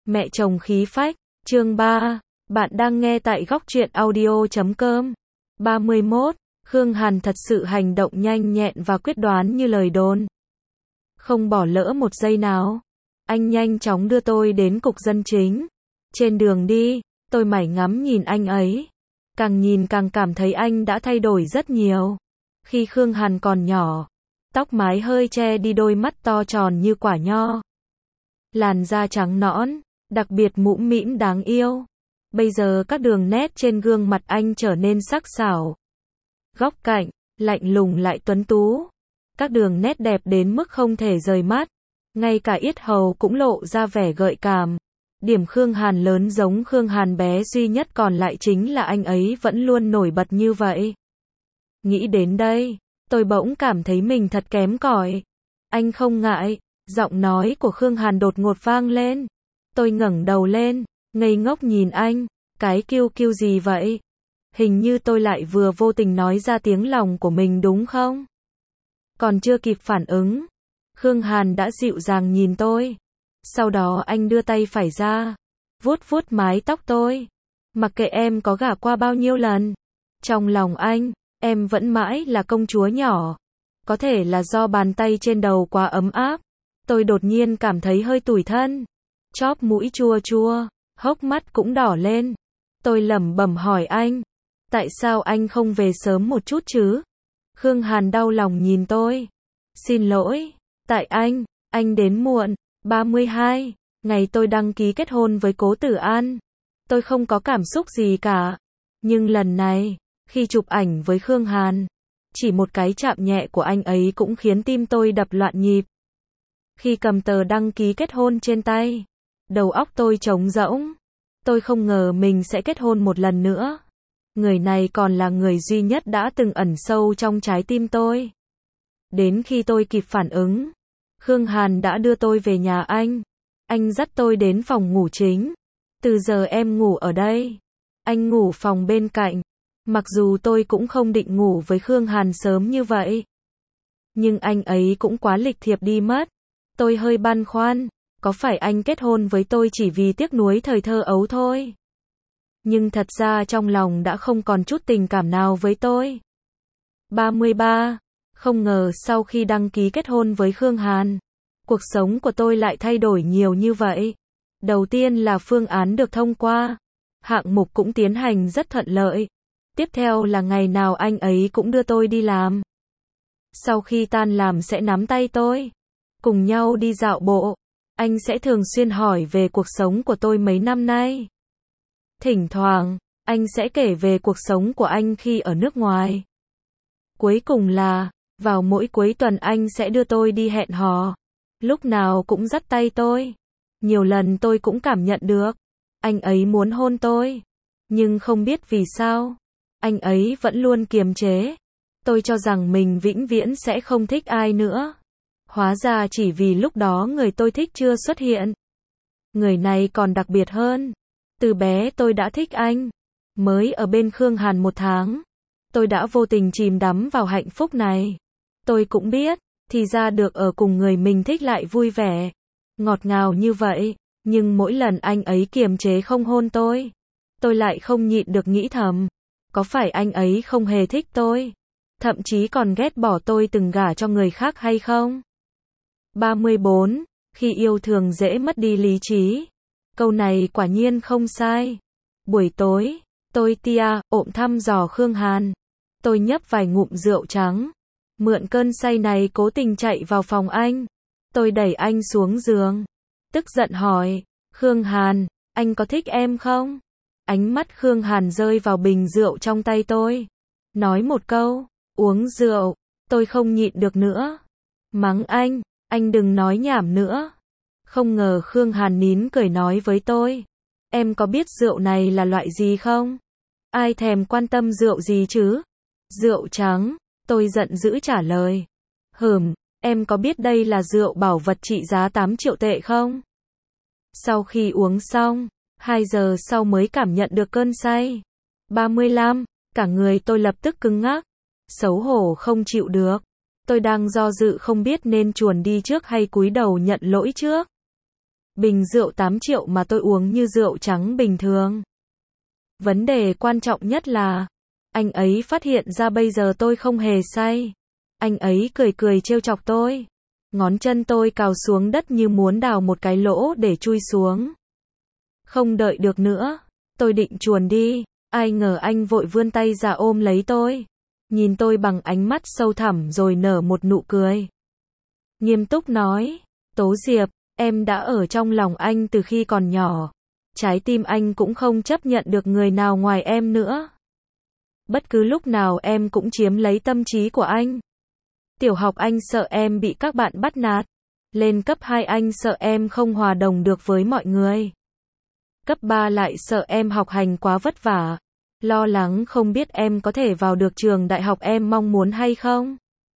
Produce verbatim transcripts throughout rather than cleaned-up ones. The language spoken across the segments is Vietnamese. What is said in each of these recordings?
Mẹ chồng khí phách, chương ba. Bạn đang nghe tại góc truyện audio chấm com. ba mươi mốt. Khương Hàn thật sự hành động nhanh nhẹn và quyết đoán như lời đồn. Không bỏ lỡ một giây nào. Anh nhanh chóng đưa tôi đến cục dân chính. Trên đường đi, tôi mải ngắm nhìn anh ấy. Càng nhìn càng cảm thấy anh đã thay đổi rất nhiều. Khi Khương Hàn còn nhỏ, tóc mái hơi che đi đôi mắt to tròn như quả nho. Làn da trắng nõn, đặc biệt mũm mĩm đáng yêu. Bây giờ các đường nét trên gương mặt anh trở nên sắc sảo. Góc cạnh, lạnh lùng lại tuấn tú. Các đường nét đẹp đến mức không thể rời mắt. Ngay cả yết hầu cũng lộ ra vẻ gợi cảm. Điểm Khương Hàn lớn giống Khương Hàn bé duy nhất còn lại chính là anh ấy vẫn luôn nổi bật như vậy. Nghĩ đến đây, tôi bỗng cảm thấy mình thật kém cỏi. Anh không ngại. Giọng nói của Khương Hàn đột ngột vang lên. Tôi ngẩng đầu lên, ngây ngốc nhìn anh. Cái kiêu kiêu gì vậy? Hình như tôi lại vừa vô tình nói ra tiếng lòng của mình đúng không? Còn chưa kịp phản ứng, Khương Hàn đã dịu dàng nhìn tôi. Sau đó anh đưa tay phải ra, vuốt vuốt mái tóc tôi. Mặc kệ em có gả qua bao nhiêu lần, trong lòng anh, em vẫn mãi là công chúa nhỏ. Có thể là do bàn tay trên đầu quá ấm áp. Tôi đột nhiên cảm thấy hơi tủi thân. Chóp mũi chua chua, hốc mắt cũng đỏ lên. Tôi lẩm bẩm hỏi anh, tại sao anh không về sớm một chút chứ? Khương Hàn đau lòng nhìn tôi. Xin lỗi, tại anh, anh đến muộn. ba mươi hai, ngày tôi đăng ký kết hôn với Cố Tử An. Tôi không có cảm xúc gì cả. Nhưng lần này, khi chụp ảnh với Khương Hàn, chỉ một cái chạm nhẹ của anh ấy cũng khiến tim tôi đập loạn nhịp. Khi cầm tờ đăng ký kết hôn trên tay, đầu óc tôi trống rỗng. Tôi không ngờ mình sẽ kết hôn một lần nữa. Người này còn là người duy nhất đã từng ẩn sâu trong trái tim tôi. Đến khi tôi kịp phản ứng, Khương Hàn đã đưa tôi về nhà anh. Anh dắt tôi đến phòng ngủ chính. Từ giờ em ngủ ở đây. Anh ngủ phòng bên cạnh. Mặc dù tôi cũng không định ngủ với Khương Hàn sớm như vậy. Nhưng anh ấy cũng quá lịch thiệp đi mất. Tôi hơi băn khoăn, có phải anh kết hôn với tôi chỉ vì tiếc nuối thời thơ ấu thôi? Nhưng thật ra trong lòng đã không còn chút tình cảm nào với tôi. ba mươi ba. Không ngờ sau khi đăng ký kết hôn với Khương Hàn, cuộc sống của tôi lại thay đổi nhiều như vậy. Đầu tiên là phương án được thông qua. Hạng mục cũng tiến hành rất thuận lợi. Tiếp theo là ngày nào anh ấy cũng đưa tôi đi làm. Sau khi tan làm sẽ nắm tay tôi, cùng nhau đi dạo bộ. Anh sẽ thường xuyên hỏi về cuộc sống của tôi mấy năm nay. Thỉnh thoảng, anh sẽ kể về cuộc sống của anh khi ở nước ngoài. Cuối cùng là, vào mỗi cuối tuần anh sẽ đưa tôi đi hẹn hò. Lúc nào cũng dắt tay tôi. Nhiều lần tôi cũng cảm nhận được, anh ấy muốn hôn tôi. Nhưng không biết vì sao, anh ấy vẫn luôn kiềm chế. Tôi cho rằng mình vĩnh viễn sẽ không thích ai nữa. Hóa ra chỉ vì lúc đó người tôi thích chưa xuất hiện. Người này còn đặc biệt hơn. Từ bé tôi đã thích anh. Mới ở bên Khương Hàn một tháng, tôi đã vô tình chìm đắm vào hạnh phúc này. Tôi cũng biết, thì ra được ở cùng người mình thích lại vui vẻ, ngọt ngào như vậy. Nhưng mỗi lần anh ấy kiềm chế không hôn tôi, tôi lại không nhịn được nghĩ thầm, có phải anh ấy không hề thích tôi? Thậm chí còn ghét bỏ tôi từng gả cho người khác hay không? ba mươi bốn. Khi yêu thường dễ mất đi lý trí. Câu này quả nhiên không sai. Buổi tối, tôi tia, ộm thăm dò Khương Hàn. Tôi nhấp vài ngụm rượu trắng. Mượn cơn say này cố tình chạy vào phòng anh. Tôi đẩy anh xuống giường. Tức giận hỏi, Khương Hàn, anh có thích em không? Ánh mắt Khương Hàn rơi vào bình rượu trong tay tôi. Nói một câu, uống rượu. Tôi không nhịn được nữa. Mắng anh, anh đừng nói nhảm nữa. Không ngờ Khương Hàn nín cười nói với tôi, em có biết rượu này là loại gì không? Ai thèm quan tâm rượu gì chứ? Rượu trắng. Tôi giận dữ trả lời. Hừm, em có biết đây là rượu bảo vật trị giá tám triệu tệ không? Sau khi uống xong, hai giờ sau mới cảm nhận được cơn say. ba mươi lăm, cả người tôi lập tức cứng ngắc. Xấu hổ không chịu được. Tôi đang do dự không biết nên chuồn đi trước hay cúi đầu nhận lỗi trước. Bình rượu tám triệu mà tôi uống như rượu trắng bình thường. Vấn đề quan trọng nhất là, anh ấy phát hiện ra bây giờ tôi không hề say. Anh ấy cười cười trêu chọc tôi. Ngón chân tôi cào xuống đất như muốn đào một cái lỗ để chui xuống. Không đợi được nữa, tôi định chuồn đi, ai ngờ anh vội vươn tay ra ôm lấy tôi. Nhìn tôi bằng ánh mắt sâu thẳm rồi nở một nụ cười. Nghiêm túc nói, Tố Diệp, em đã ở trong lòng anh từ khi còn nhỏ. Trái tim anh cũng không chấp nhận được người nào ngoài em nữa. Bất cứ lúc nào em cũng chiếm lấy tâm trí của anh. Tiểu học anh sợ em bị các bạn bắt nạt. Lên cấp hai anh sợ em không hòa đồng được với mọi người. Cấp ba lại sợ em học hành quá vất vả. Lo lắng không biết em có thể vào được trường đại học em mong muốn hay không.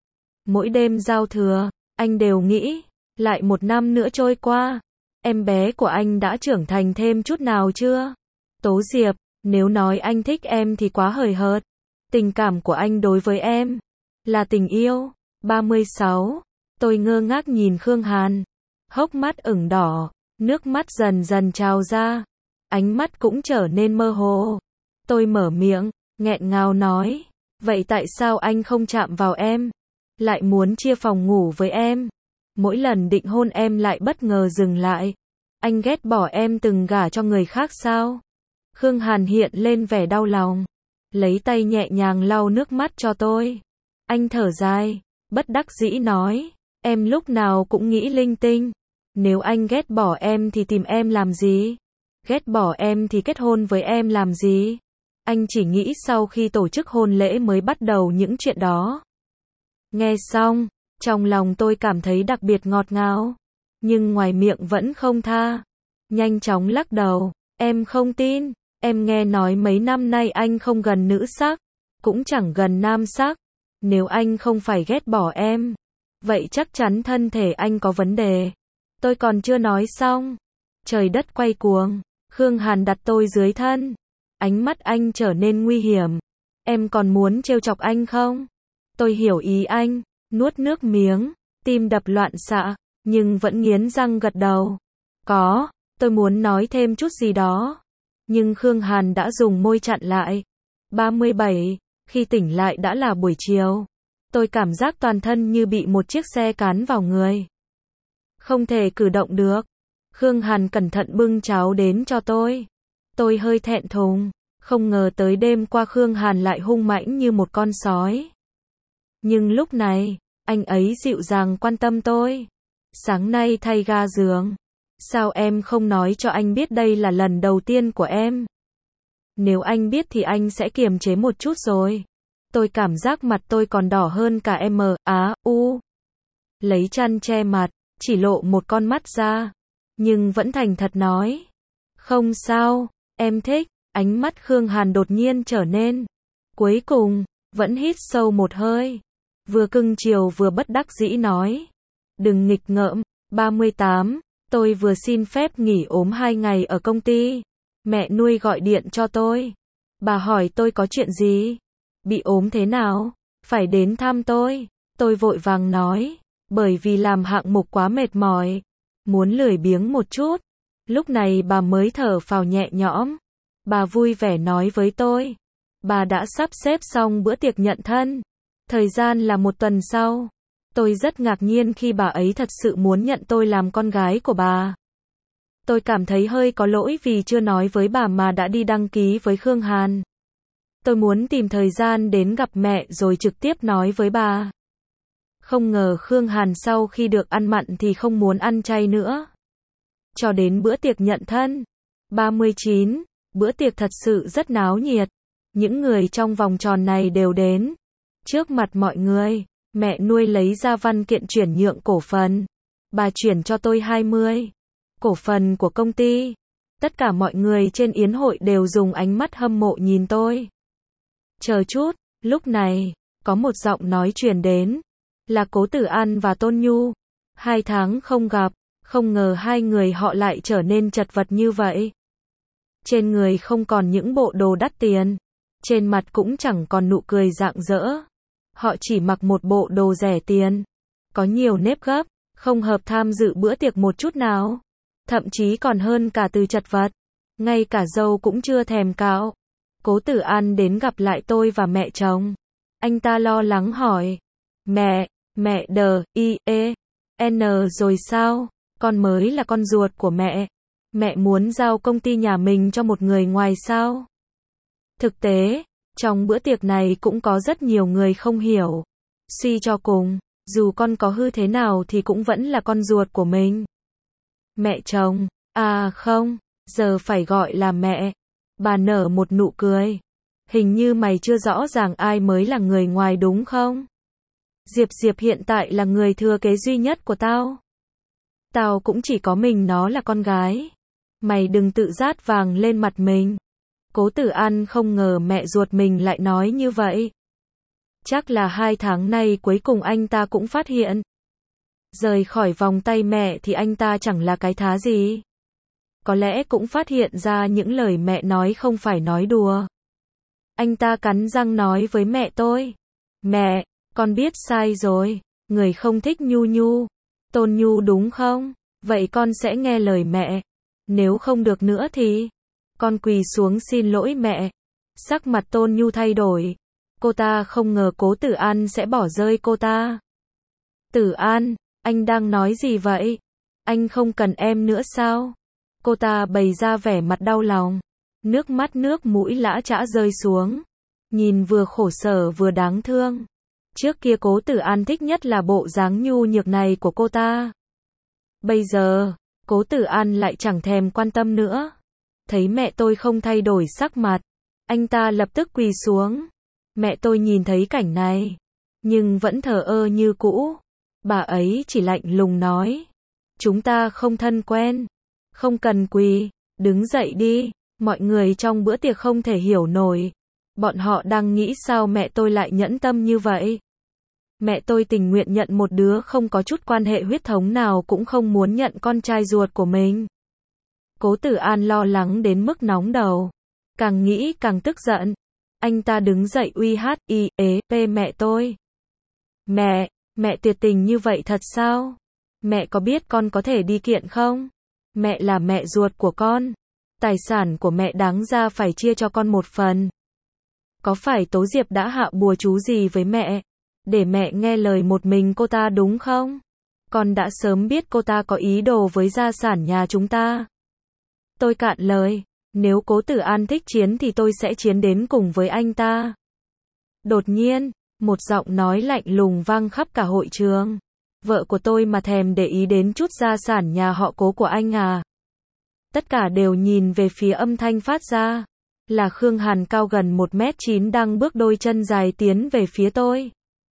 Mỗi đêm giao thừa, anh đều nghĩ, lại một năm nữa trôi qua, em bé của anh đã trưởng thành thêm chút nào chưa? Tố Diệp, nếu nói anh thích em thì quá hời hợt. Tình cảm của anh đối với em là tình yêu. ba mươi sáu. Tôi ngơ ngác nhìn Khương Hàn. Hốc mắt ửng đỏ, nước mắt dần dần trào ra. Ánh mắt cũng trở nên mơ hồ. Tôi mở miệng, nghẹn ngào nói. Vậy tại sao anh không chạm vào em? Lại muốn chia phòng ngủ với em? Mỗi lần định hôn em lại bất ngờ dừng lại. Anh ghét bỏ em từng gả cho người khác sao? Khương Hàn hiện lên vẻ đau lòng. Lấy tay nhẹ nhàng lau nước mắt cho tôi. Anh thở dài, bất đắc dĩ nói. Em lúc nào cũng nghĩ linh tinh. Nếu anh ghét bỏ em thì tìm em làm gì? Ghét bỏ em thì kết hôn với em làm gì? Anh chỉ nghĩ sau khi tổ chức hôn lễ mới bắt đầu những chuyện đó. Nghe xong, trong lòng tôi cảm thấy đặc biệt ngọt ngào. Nhưng ngoài miệng vẫn không tha. Nhanh chóng lắc đầu. Em không tin. Em nghe nói mấy năm nay anh không gần nữ sắc. Cũng chẳng gần nam sắc. Nếu anh không phải ghét bỏ em, vậy chắc chắn thân thể anh có vấn đề. Tôi còn chưa nói xong. Trời đất quay cuồng. Khương Hàn đặt tôi dưới thân. Ánh mắt anh trở nên nguy hiểm. Em còn muốn trêu chọc anh không? Tôi hiểu ý anh. Nuốt nước miếng. Tim đập loạn xạ. Nhưng vẫn nghiến răng gật đầu. Có. Tôi muốn nói thêm chút gì đó. Nhưng Khương Hàn đã dùng môi chặn lại. ba mươi bảy. Khi tỉnh lại đã là buổi chiều. Tôi cảm giác toàn thân như bị một chiếc xe cán vào người. Không thể cử động được. Khương Hàn cẩn thận bưng cháo đến cho tôi. Tôi hơi thẹn thùng. Không ngờ tới đêm qua Khương Hàn lại hung mãnh như một con sói. Nhưng lúc này, anh ấy dịu dàng quan tâm tôi. Sáng nay thay ga giường. Sao em không nói cho anh biết đây là lần đầu tiên của em? Nếu anh biết thì anh sẽ kiềm chế một chút rồi. Tôi cảm giác mặt tôi còn đỏ hơn cả em á, u. Lấy chăn che mặt, chỉ lộ một con mắt ra. Nhưng vẫn thành thật nói. Không sao, em thích. Ánh mắt Khương Hàn đột nhiên trở nên. Cuối cùng, vẫn hít sâu một hơi. Vừa cưng chiều vừa bất đắc dĩ nói. Đừng nghịch ngợm. ba mươi tám. Tôi vừa xin phép nghỉ ốm hai ngày ở công ty. Mẹ nuôi gọi điện cho tôi. Bà hỏi tôi có chuyện gì? Bị ốm thế nào? Phải đến thăm tôi. Tôi vội vàng nói. Bởi vì làm hạng mục quá mệt mỏi. Muốn lười biếng một chút. Lúc này bà mới thở phào nhẹ nhõm. Bà vui vẻ nói với tôi. Bà đã sắp xếp xong bữa tiệc nhận thân. Thời gian là một tuần sau. Tôi rất ngạc nhiên khi bà ấy thật sự muốn nhận tôi làm con gái của bà. Tôi cảm thấy hơi có lỗi vì chưa nói với bà mà đã đi đăng ký với Khương Hàn. Tôi muốn tìm thời gian đến gặp mẹ rồi trực tiếp nói với bà. Không ngờ Khương Hàn sau khi được ăn mặn thì không muốn ăn chay nữa. Cho đến bữa tiệc nhận thân. ba mươi chín. Bữa tiệc thật sự rất náo nhiệt. Những người trong vòng tròn này đều đến. Trước mặt mọi người, mẹ nuôi lấy ra văn kiện chuyển nhượng cổ phần. Bà chuyển cho tôi hai mươi cổ phần của công ty. Tất cả mọi người trên yến hội đều dùng ánh mắt hâm mộ nhìn tôi. Chờ chút, lúc này, có một giọng nói truyền đến. Là Cố Tử An và Tôn Nhu. Hai tháng không gặp, không ngờ hai người họ lại trở nên chật vật như vậy. Trên người không còn những bộ đồ đắt tiền. Trên mặt cũng chẳng còn nụ cười rạng rỡ. Họ chỉ mặc một bộ đồ rẻ tiền. Có nhiều nếp gấp, không hợp tham dự bữa tiệc một chút nào. Thậm chí còn hơn cả từ chật vật. Ngay cả râu cũng chưa thèm cạo. Cố Tử An đến gặp lại tôi và mẹ chồng. Anh ta lo lắng hỏi. Mẹ, mẹ đờ, i, e, n rồi sao? Con mới là con ruột của mẹ. Mẹ muốn giao công ty nhà mình cho một người ngoài sao? Thực tế, trong bữa tiệc này cũng có rất nhiều người không hiểu. Suy cho cùng, dù con có hư thế nào thì cũng vẫn là con ruột của mình. Mẹ chồng, à không, giờ phải gọi là mẹ. Bà nở một nụ cười. Hình như mày chưa rõ ràng ai mới là người ngoài đúng không? Diệp Diệp hiện tại là người thừa kế duy nhất của tao. Tao cũng chỉ có mình nó là con gái. Mày đừng tự dát vàng lên mặt mình. Cố Tử An không ngờ mẹ ruột mình lại nói như vậy. Chắc là hai tháng nay cuối cùng anh ta cũng phát hiện. Rời khỏi vòng tay mẹ thì anh ta chẳng là cái thá gì. Có lẽ cũng phát hiện ra những lời mẹ nói không phải nói đùa. Anh ta cắn răng nói với mẹ tôi. Mẹ, con biết sai rồi. Người không thích Nhu Nhu. Tôn Nhu đúng không? Vậy con sẽ nghe lời mẹ. Nếu không được nữa thì con quỳ xuống xin lỗi mẹ. Sắc mặt Tôn Nhu thay đổi. Cô ta không ngờ Cố Tử An sẽ bỏ rơi cô ta. Tử An, anh đang nói gì vậy? Anh không cần em nữa sao? Cô ta bày ra vẻ mặt đau lòng. Nước mắt nước mũi lã chã rơi xuống. Nhìn vừa khổ sở vừa đáng thương. Trước kia Cố Tử An thích nhất là bộ dáng nhu nhược này của cô ta. Bây giờ, Cố Tử An lại chẳng thèm quan tâm nữa. Thấy mẹ tôi không thay đổi sắc mặt, anh ta lập tức quỳ xuống. Mẹ tôi nhìn thấy cảnh này, nhưng vẫn thờ ơ như cũ. Bà ấy chỉ lạnh lùng nói. Chúng ta không thân quen. Không cần quỳ, đứng dậy đi. Mọi người trong bữa tiệc không thể hiểu nổi. Bọn họ đang nghĩ sao mẹ tôi lại nhẫn tâm như vậy. Mẹ tôi tình nguyện nhận một đứa không có chút quan hệ huyết thống nào cũng không muốn nhận con trai ruột của mình. Cố Tử An lo lắng đến mức nóng đầu. Càng nghĩ càng tức giận. Anh ta đứng dậy uy hát y ế p mẹ tôi. Mẹ, mẹ tuyệt tình như vậy thật sao? Mẹ có biết con có thể đi kiện không? Mẹ là mẹ ruột của con. Tài sản của mẹ đáng ra phải chia cho con một phần. Có phải Tố Diệp đã hạ bùa chú gì với mẹ? Để mẹ nghe lời một mình cô ta đúng không? Con đã sớm biết cô ta có ý đồ với gia sản nhà chúng ta. Tôi cạn lời. Nếu Cố Tử An thích chiến thì tôi sẽ chiến đến cùng với anh ta. Đột nhiên, một giọng nói lạnh lùng vang khắp cả hội trường. Vợ của tôi mà thèm để ý đến chút gia sản nhà họ Cố của anh à? Tất cả đều nhìn về phía âm thanh phát ra. Là Khương Hàn cao gần một mét chín đang bước đôi chân dài tiến về phía tôi.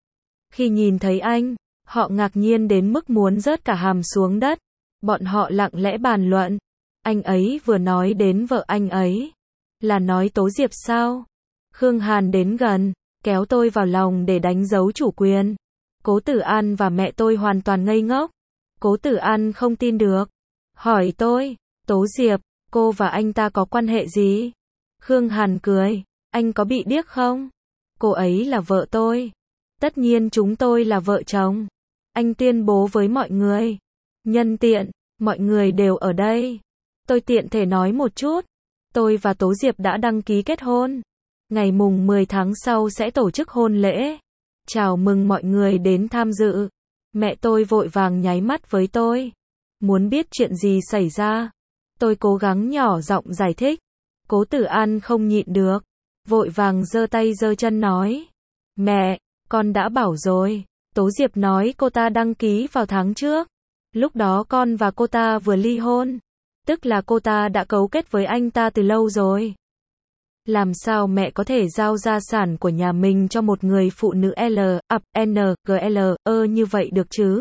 Khi nhìn thấy anh, họ ngạc nhiên đến mức muốn rớt cả hàm xuống đất. Bọn họ lặng lẽ bàn luận. Anh ấy vừa nói đến vợ anh ấy. Là nói Tố Diệp sao? Khương Hàn đến gần, kéo tôi vào lòng để đánh dấu chủ quyền. Cố Tử An và mẹ tôi hoàn toàn ngây ngốc. Cố Tử An không tin được. Hỏi tôi, Tố Diệp, cô và anh ta có quan hệ gì? Khương Hàn cười, anh có bị điếc không? Cô ấy là vợ tôi. Tất nhiên chúng tôi là vợ chồng. Anh tuyên bố với mọi người. Nhân tiện, mọi người đều ở đây. Tôi tiện thể nói một chút. Tôi và Tố Diệp đã đăng ký kết hôn. Ngày mùng mười tháng sau sẽ tổ chức hôn lễ. Chào mừng mọi người đến tham dự. Mẹ tôi vội vàng nháy mắt với tôi. Muốn biết chuyện gì xảy ra. Tôi cố gắng nhỏ giọng giải thích. Cố Tử An không nhịn được. Vội vàng giơ tay giơ chân nói. Mẹ, con đã bảo rồi. Tố Diệp nói cô ta đăng ký vào tháng trước. Lúc đó con và cô ta vừa ly hôn. Tức là cô ta đã cấu kết với anh ta từ lâu rồi. Làm sao mẹ có thể giao gia sản của nhà mình cho một người phụ nữ L, ập, N, G, L, ơ như vậy được chứ?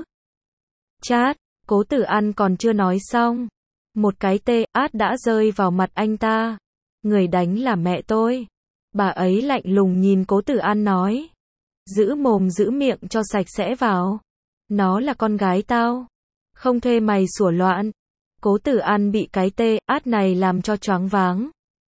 Chát, Cố Tử An còn chưa nói xong. Một cái tê, át đã rơi vào mặt anh ta. Người đánh là mẹ tôi. Bà ấy lạnh lùng nhìn Cố Tử An nói. Giữ mồm giữ miệng cho sạch sẽ vào. Nó là con gái tao. Không thuê mày sủa loạn. Cố Tử An bị cái tê, át này làm cho choáng váng.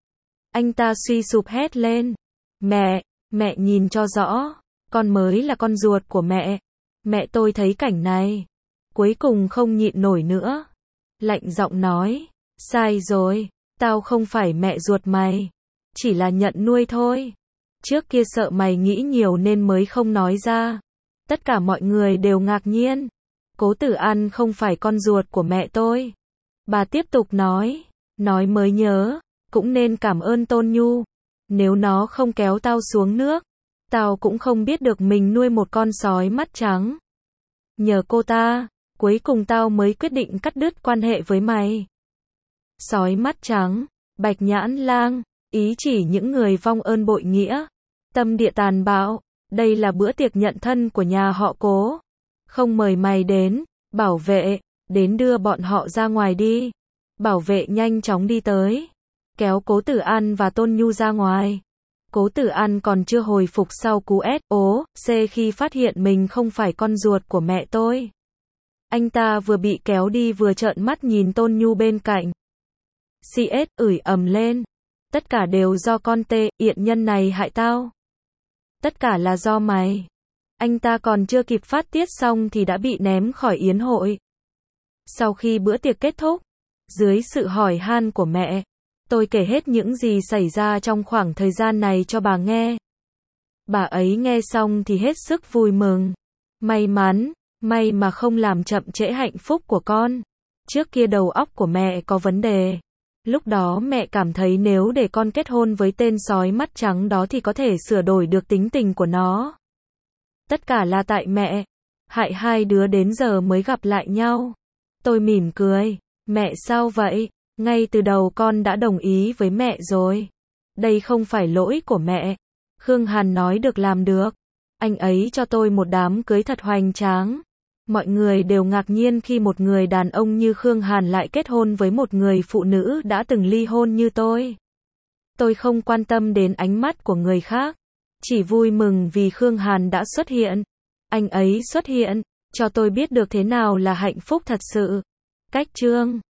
Anh ta suy sụp hét lên. Mẹ, mẹ nhìn cho rõ. Con mới là con ruột của mẹ. Mẹ tôi thấy cảnh này. Cuối cùng không nhịn nổi nữa. lạnh giọng nói, sai rồi, tao không phải mẹ ruột mày, chỉ là nhận nuôi thôi. Trước kia sợ mày nghĩ nhiều nên mới không nói ra. Tất cả mọi người đều ngạc nhiên. Cố Tử An không phải con ruột của mẹ tôi. Bà tiếp tục nói, nói mới nhớ, cũng nên cảm ơn Tôn Nhu. Nếu nó không kéo tao xuống nước, tao cũng không biết được mình nuôi một con sói mắt trắng. Nhờ cô ta, cuối cùng tao mới quyết định cắt đứt quan hệ với mày. Sói mắt trắng, Bạch Nhãn Lang, ý chỉ những người vong ơn bội nghĩa, tâm địa tàn bạo. Đây là bữa tiệc nhận thân của nhà họ Cố. Không mời mày đến. Bảo vệ, đến đưa bọn họ ra ngoài đi. Bảo vệ nhanh chóng đi tới, kéo Cố Tử An và Tôn Nhu ra ngoài. Cố Tử An còn chưa hồi phục sau cú ét o xê khi phát hiện mình không phải con ruột của mẹ tôi. Anh ta vừa bị kéo đi vừa trợn mắt nhìn Tôn Nhu bên cạnh. xê ét ửi ầm lên. Tất cả đều do con tê yện nhân này hại tao. Tất cả là do mày. Anh ta còn chưa kịp phát tiết xong thì đã bị ném khỏi yến hội. Sau khi bữa tiệc kết thúc, dưới sự hỏi han của mẹ, tôi kể hết những gì xảy ra trong khoảng thời gian này cho bà nghe. Bà ấy nghe xong thì hết sức vui mừng. May mắn, may mà không làm chậm trễ hạnh phúc của con. Trước kia đầu óc của mẹ có vấn đề. Lúc đó mẹ cảm thấy nếu để con kết hôn với tên sói mắt trắng đó thì có thể sửa đổi được tính tình của nó. Tất cả là tại mẹ. Hại hai đứa đến giờ mới gặp lại nhau. Tôi mỉm cười. Mẹ sao vậy? Ngay từ đầu con đã đồng ý với mẹ rồi. Đây không phải lỗi của mẹ. Khương Hàn nói được làm được. Anh ấy cho tôi một đám cưới thật hoành tráng. Mọi người đều ngạc nhiên khi một người đàn ông như Khương Hàn lại kết hôn với một người phụ nữ đã từng ly hôn như tôi. Tôi không quan tâm đến ánh mắt của người khác. Chỉ vui mừng vì Khương Hàn đã xuất hiện. Anh ấy xuất hiện, cho tôi biết được thế nào là hạnh phúc thật sự. Cách chương